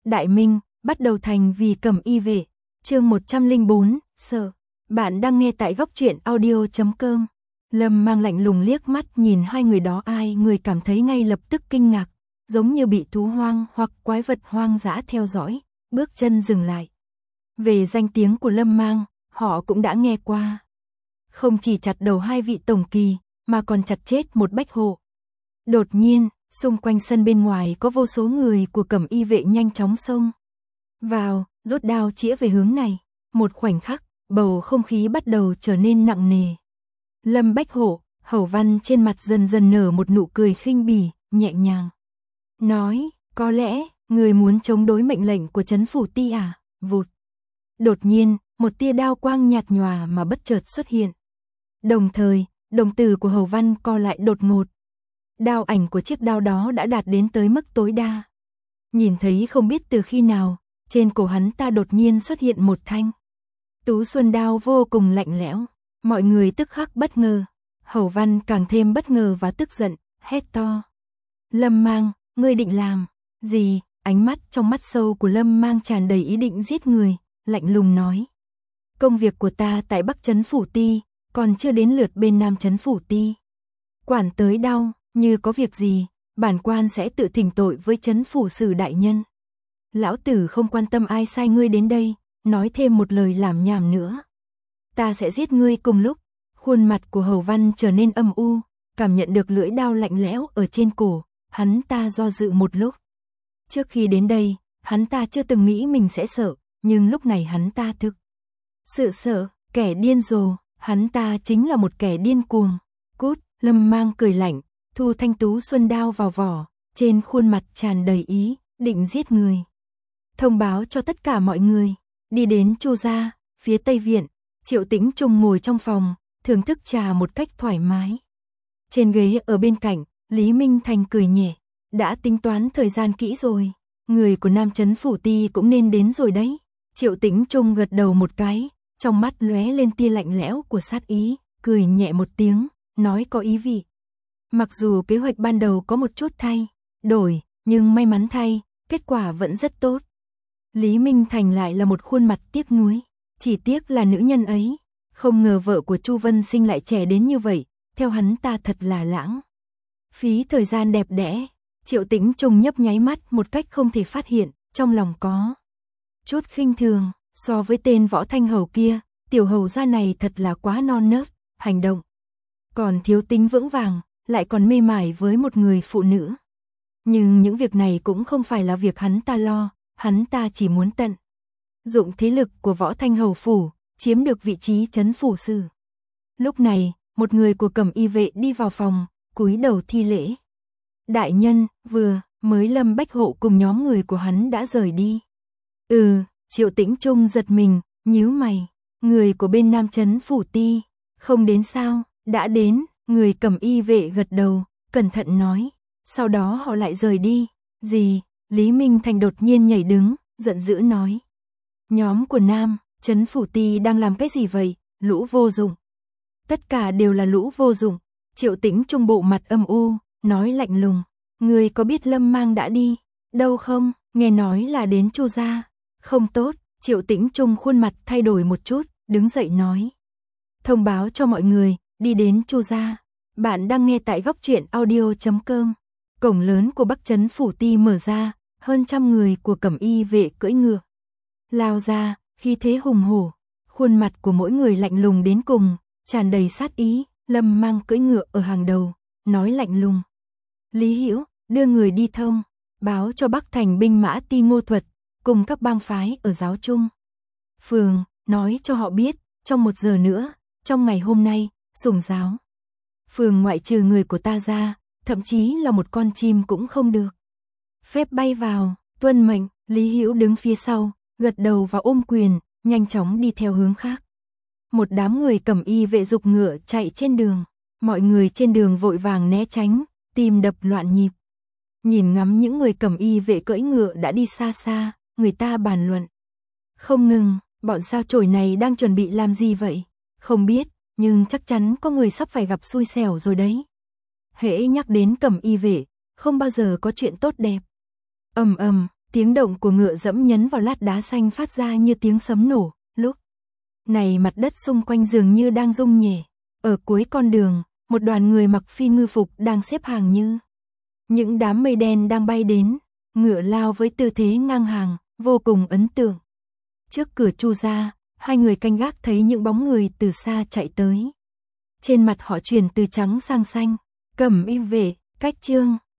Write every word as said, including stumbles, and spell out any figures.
Đại Minh, bắt đầu thành vì Cẩm Y vệ, chương một trăm lẻ bốn, sợ. Bạn đang nghe tại góc truyện audio chấm com. Lâm Mang lạnh lùng liếc mắt nhìn hai người đó, ai người cảm thấy ngay lập tức kinh ngạc, giống như bị thú hoang hoặc quái vật hoang dã theo dõi, bước chân dừng lại. Về danh tiếng của Lâm Mang, họ cũng đã nghe qua. Không chỉ chặt đầu hai vị tổng kỳ, mà còn chặt chết một bách hộ. Đột nhiên, xung quanh sân bên ngoài có vô số người của Cẩm Y vệ nhanh chóng xông vào, rút đao chĩa về hướng này. Một khoảnh khắc, bầu không khí bắt đầu trở nên nặng nề. Lâm Bách Hộ, Hầu Văn trên mặt dần dần nở một nụ cười khinh bỉ, nhẹ nhàng. Nói, có lẽ, người muốn chống đối mệnh lệnh của Trấn Phủ Ti à? Vụt. Đột nhiên, một tia đao quang nhạt nhòa mà bất chợt xuất hiện. Đồng thời, đồng tử của Hầu Văn co lại đột ngột. Đao ảnh của chiếc đao đó đã đạt đến tới mức tối đa. Nhìn thấy không biết từ khi nào, trên cổ hắn ta đột nhiên xuất hiện một thanh Tú Xuân đao vô cùng lạnh lẽo. Mọi người tức khắc bất ngờ. Hầu Văn càng thêm bất ngờ và tức giận, hét to. Lâm Mang, ngươi định làm gì? Ánh mắt trong mắt sâu của Lâm Mang tràn đầy ý định giết người, lạnh lùng nói. Công việc của ta tại Bắc Trấn Phủ Ti, còn chưa đến lượt bên Nam Trấn Phủ Ti. Quản tới đau, như có việc gì, bản quan sẽ tự thỉnh tội với Trấn Phủ Sử đại nhân. Lão tử không quan tâm ai sai ngươi đến đây, nói thêm một lời làm nhảm nữa. Ta sẽ giết ngươi cùng lúc. Khuôn mặt của Hầu Văn trở nên âm u, cảm nhận được lưỡi đao lạnh lẽo ở trên cổ, hắn ta do dự một lúc. Trước khi đến đây, hắn ta chưa từng nghĩ mình sẽ sợ, nhưng lúc này hắn ta thực sự sợ, kẻ điên rồ, hắn ta chính là một kẻ điên cuồng. Cút, Lâm Mang cười lạnh, thu thanh Tú Xuân đao vào vỏ, trên khuôn mặt tràn đầy ý, định giết người. Thông báo cho tất cả mọi người, đi đến Chu gia, phía Tây Viện, Triệu Tĩnh Trung ngồi trong phòng, thưởng thức trà một cách thoải mái. Trên ghế ở bên cạnh, Lý Minh Thành cười nhẹ, đã tính toán thời gian kỹ rồi, người của Nam Trấn Phủ Ti cũng nên đến rồi đấy. Triệu Tĩnh Trung gật đầu một cái, trong mắt lóe lên tia lạnh lẽo của sát ý, cười nhẹ một tiếng, nói có ý vị. Mặc dù kế hoạch ban đầu có một chút thay đổi, nhưng may mắn thay, kết quả vẫn rất tốt. Lý Minh Thành lại là một khuôn mặt tiếc nuối, chỉ tiếc là nữ nhân ấy, không ngờ vợ của Chu Vân Sinh lại trẻ đến như vậy, theo hắn ta thật là lãng phí thời gian đẹp đẽ. Triệu Tĩnh Trung nhấp nháy mắt một cách không thể phát hiện, trong lòng có chút khinh thường, so với tên Võ Thanh Hầu kia, tiểu hầu gia này thật là quá non nớt, hành động còn thiếu tính vững vàng, lại còn mê mải với một người phụ nữ. Nhưng những việc này cũng không phải là việc hắn ta lo, hắn ta chỉ muốn tận dụng thế lực của Võ Thanh Hầu phủ, chiếm được vị trí Trấn Phủ Sử. Lúc này, một người của Cẩm Y vệ đi vào phòng, cúi đầu thi lễ. Đại nhân, vừa mới Lâm Bách Hộ cùng nhóm người của hắn đã rời đi. Ừ, Triệu Tĩnh Trung giật mình, nhíu mày, người của bên Nam Trấn Phủ Ti, không đến sao? Đã đến, người Cẩm Y vệ gật đầu, cẩn thận nói, sau đó họ lại rời đi. Gì? Lý Minh Thành đột nhiên nhảy đứng, giận dữ nói. Nhóm của Nam Trấn Phủ Ti đang làm cái gì vậy? Lũ vô dụng. Tất cả đều là lũ vô dụng. Triệu Tĩnh Trung bộ mặt âm u, nói lạnh lùng. Người có biết Lâm Mang đã đi đâu không? Nghe nói là đến Chu gia. Không tốt. Triệu Tĩnh Trung khuôn mặt thay đổi một chút, đứng dậy nói. Thông báo cho mọi người, đi đến Chu gia. Bạn đang nghe tại góc truyện audio chấm com. Cổng lớn của Bắc Trấn Phủ Ti mở ra, hơn trăm người của Cẩm Y vệ cưỡi ngựa lao ra, khí thế hùng hổ, khuôn mặt của mỗi người lạnh lùng đến cùng, tràn đầy sát ý. Lâm Mang cưỡi ngựa ở hàng đầu, nói lạnh lùng. Lý Hữu, đưa người đi thông, báo cho Bắc Thành binh mã Ti Ngô Thuật, cùng các bang phái ở giáo trung phường, nói cho họ biết, trong một giờ nữa, trong ngày hôm nay, Sủng giáo phường ngoại trừ người của ta ra, thậm chí là một con chim cũng không được phép bay vào. Tuân mệnh. Lý Hữu đứng phía sau, gật đầu và ôm quyền, nhanh chóng đi theo hướng khác. Một đám người Cẩm Y vệ dục ngựa chạy trên đường, mọi người trên đường vội vàng né tránh, tim đập loạn nhịp. Nhìn ngắm những người Cẩm Y vệ cưỡi ngựa đã đi xa xa, người ta bàn luận không ngừng, bọn sao chổi này đang chuẩn bị làm gì vậy? Không biết, nhưng chắc chắn có người sắp phải gặp xui xẻo rồi đấy. Hễ nhắc đến Cẩm Y vệ, không bao giờ có chuyện tốt đẹp. Ầm ầm, Tiếng động của ngựa dẫm nhấn vào lát đá xanh phát ra như tiếng sấm nổ. Lúc này mặt đất xung quanh dường như đang rung nhẹ. Ở cuối con đường, một đoàn người mặc phi ngư phục đang xếp hàng như những đám mây đen đang bay đến. Ngựa lao với tư thế ngang hàng, vô cùng ấn tượng. Trước cửa Chu gia, hai người canh gác thấy những bóng người từ xa chạy tới. Trên mặt họ chuyển từ trắng sang xanh. Cẩm Y vệ, cách chương